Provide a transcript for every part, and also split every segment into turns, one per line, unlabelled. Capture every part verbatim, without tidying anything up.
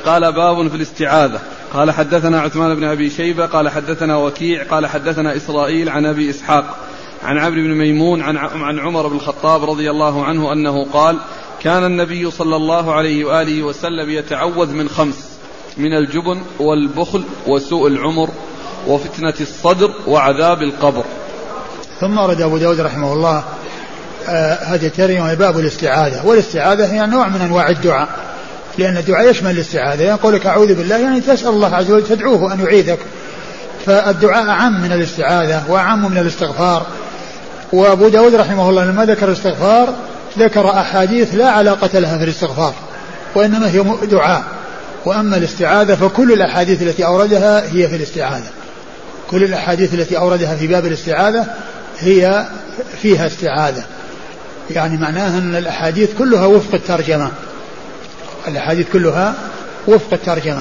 قال باب في الاستعاذة. قال حدثنا عثمان بن أبي شيبة قال حدثنا وكيع قال حدثنا إسرائيل عن أبي إسحاق عن عمرو بن ميمون عن عن عمر بن الخطاب رضي الله عنه أنه قال كان النبي صلى الله عليه وآله وسلم يتعوذ من خمس: من الجبن والبخل وسوء العمر وفتنة الصدر وعذاب القبر.
ثم أورد أبو داود رحمه الله آه هذه الترجمة باب الاستعاذة. والاستعاذة هي نوع من أنواع الدعاء، لأن الدعاء يشمل الاستعاذة. يقول لك أعوذ بالله يعني تسأل الله عز وجل تدعوه أن يعيذك، فالدعاء أعم من الاستعاذة وأعم من الاستغفار. وأبو داود رحمه الله لما ذكر الاستغفار ذكر أحاديث لا علاقة لها في الاستغفار وإنما هي دعاء. وأما الاستعاذة فكل الأحاديث التي أوردها هي في الاستعاذة، كل الأحاديث التي أوردها في باب الاستعاذة هي فيها استعاذة، يعني معناها أن الأحاديث كلها وفق الترجمة، الأحاديث كلها وفق الترجمة.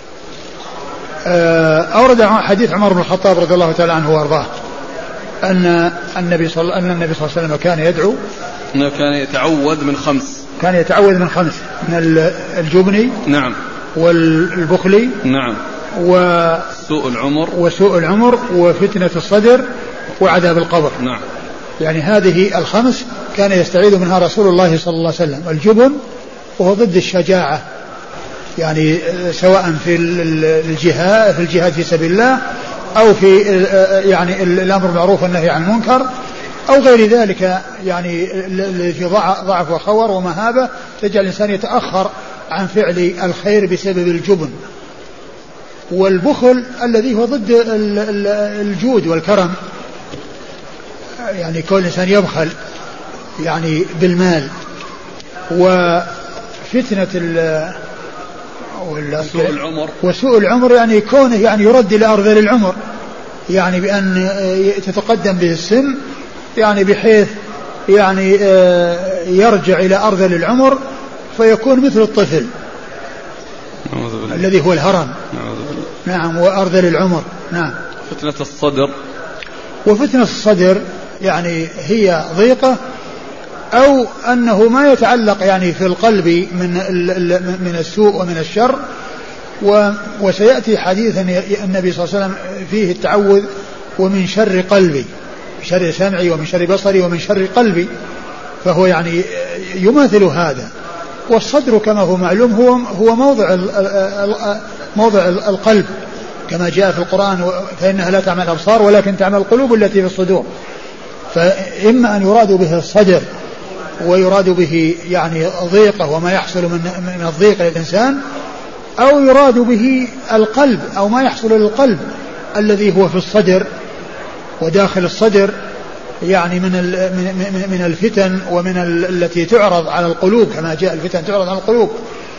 أورد حديث عمر بن الخطاب رضي الله تعالى عنه وأرضاه أن النبي صلى أن النبي صلى الله عليه وسلم كان يدعو
أنه كان يتعوذ من خمس
كان يتعوذ من خمس: من الجبن
نعم
والبخل
نعم وسوء العمر
وسوء العمر وفتنة الصدر وعذاب القبر.
نعم.
يعني هذه الخمس كان يستعيذ منها رسول الله صلى الله عليه وسلم. الجبن وهو ضد الشجاعة، يعني سواء في الجهاد في الجهاد في سبيل الله أو في يعني الأمر بالمعروف والنهي عن المنكر أو غير ذلك، يعني في ضعف وخور ومهابة تجعل الإنسان يتأخر عن فعل الخير بسبب الجبن. والبخل الذي هو ضد الجود والكرم، يعني كل إنسان يبخل يعني بالمال. وفتنة
وسوء العمر
وسوء العمر يعني كونه يعني يرد إلى أرذل العمر، يعني بأن تتقدم به السن، يعني بحيث يعني يرجع إلى أرذل العمر فيكون مثل الطفل الذي هو الهرم. نعم. وأرذل العمر. نعم.
فتنة الصدر
وفتنة الصدر يعني هي ضيقة أو أنه ما يتعلق يعني في القلب من من السوء ومن الشر. وسيأتي حديث النبي صلى الله عليه وسلم فيه التعوذ ومن شر قلبي، شر سمعي ومن شر بصري ومن شر قلبي، فهو يعني يماثل هذا. والصدر كما هو معلوم هو هو موضع موضع القلب كما جاء في القرآن: فإنها لا تعمل الأبصار ولكن تعمل القلوب التي في الصدور. فإما أن يراد به الصدر ويراد به يعني ضيقة وما يحصل من من الضيق للإنسان، أو يراد به القلب أو ما يحصل للقلب الذي هو في الصدر وداخل الصدر، يعني من من الفتن ومن التي تعرض على القلوب كما جاء الفتن تعرض على القلوب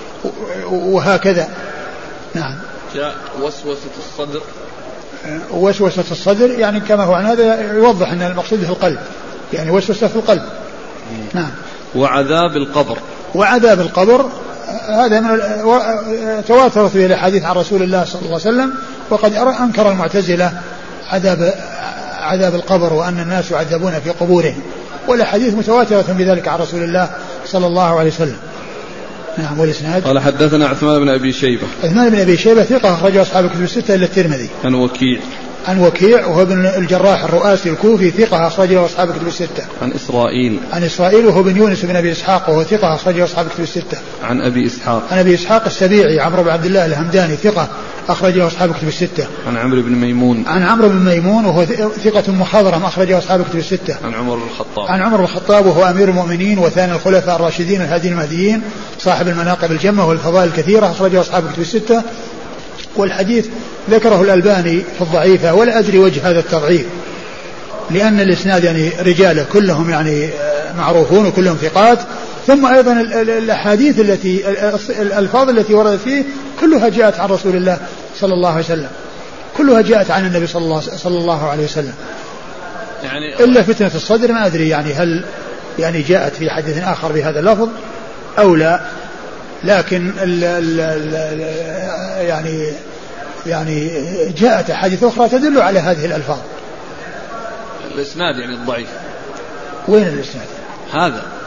وهكذا. نعم.
جاء وسوسة الصدر
وسوسة الصدر يعني كما هو، عن هذا يوضح أن المقصود في القلب، يعني وسوسة في القلب. نعم.
وعذاب القبر
وعذاب القبر هذا من تواترت به الحديث عن رسول الله صلى الله عليه وسلم. وقد أنكر المعتزلة عذاب عذاب القبر وأن الناس يعذبون في قبورهم، والحديث متواترة بذلك عن رسول الله صلى الله عليه وسلم. نعم. والإسناد
قال حدثنا عثمان بن أبي شيبة.
عثمان بن أبي شيبة ثقة أخرجه أصحاب الكتب الستة إلا الترمذي.
عن وكيع
عن وكيع وهو ابن الجراح الرؤاسي الكوفي ثقة أخرجه أصحاب الكتب الستة.
عن إسرائيل
عن إسرائيل وهو بن يونس بن أبي إسحاق وهو ثقة أخرجه أصحاب الكتب الستة.
عن أبي إسحاق
عن أبي إسحاق السبيعي عمرو بن عبد الله الهمداني ثقة أخرجه أصحاب الكتب الستة.
عن عمرو بن ميمون
عن عمرو بن ميمون وهو ثقة مخضرم أخرجه أصحاب الكتب الستة.
عن عمر بن الخطاب
عن عمر بن الخطاب وهو أمير المؤمنين وثاني الخلفاء الراشدين الهادين المهديين صاحب المناقب الجمة والفضائل الكثيرة أخرجه أصحاب الكتب الستة. والحديث ذكره الألباني في الضعيفة، ولا أدري وجه هذا التضعيف، لأن الإسناد يعني رجاله كلهم يعني معروفون وكلهم ثقات. ثم أيضا الأحاديث التي الألفاظ التي وردت فيه كلها جاءت عن رسول الله صلى الله عليه وسلم، كلها جاءت عن النبي صلى الله, صلى الله عليه وسلم، يعني إلا فتنة الصدر ما أدري يعني هل يعني جاءت في حديث آخر بهذا اللفظ أو لا، لكن ال ال ال يعني يعني جاءت أحاديث أخرى تدل على هذه الألفاظ.
الإسناد يعني الضعيف.
وين الإسناد؟
هذا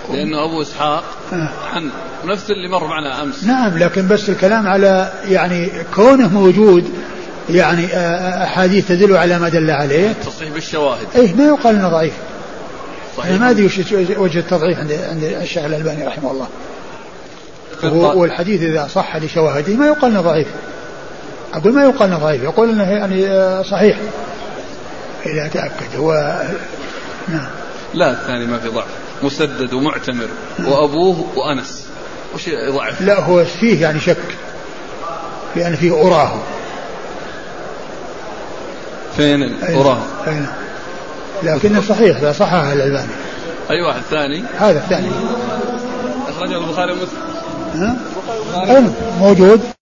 لأنه أبو إسحاق
آه.
عن نفس اللي مر معنا أمس.
نعم لكن بس الكلام على يعني كونه موجود يعني أحاديث تدل على ما دل عليه
التصحيح بالشواهد.
إيه ما يقال إنه ضعيف.
صحيح.
ما أدري وجه التضعيف عند عند الشيخ الألباني رحمه الله. والحديث إذا صح لشواهده ما يقال إنه ضعيف. أقول ما يقال إنه ضعيف يقول إنه يعني صحيح إذا تأكد هو. نعم.
لا الثاني ما في ضعف مسدد ومعتمر وأبوه وأنس وش ضعف؟
لا هو فيه يعني شك لأن فيه أراه.
فين أراه؟
أين؟ لكنه صحيح لا صحها الألباني.
أي واحد ثاني؟
هذا الثاني
أخرجه البخاري ومسلم.
موجود.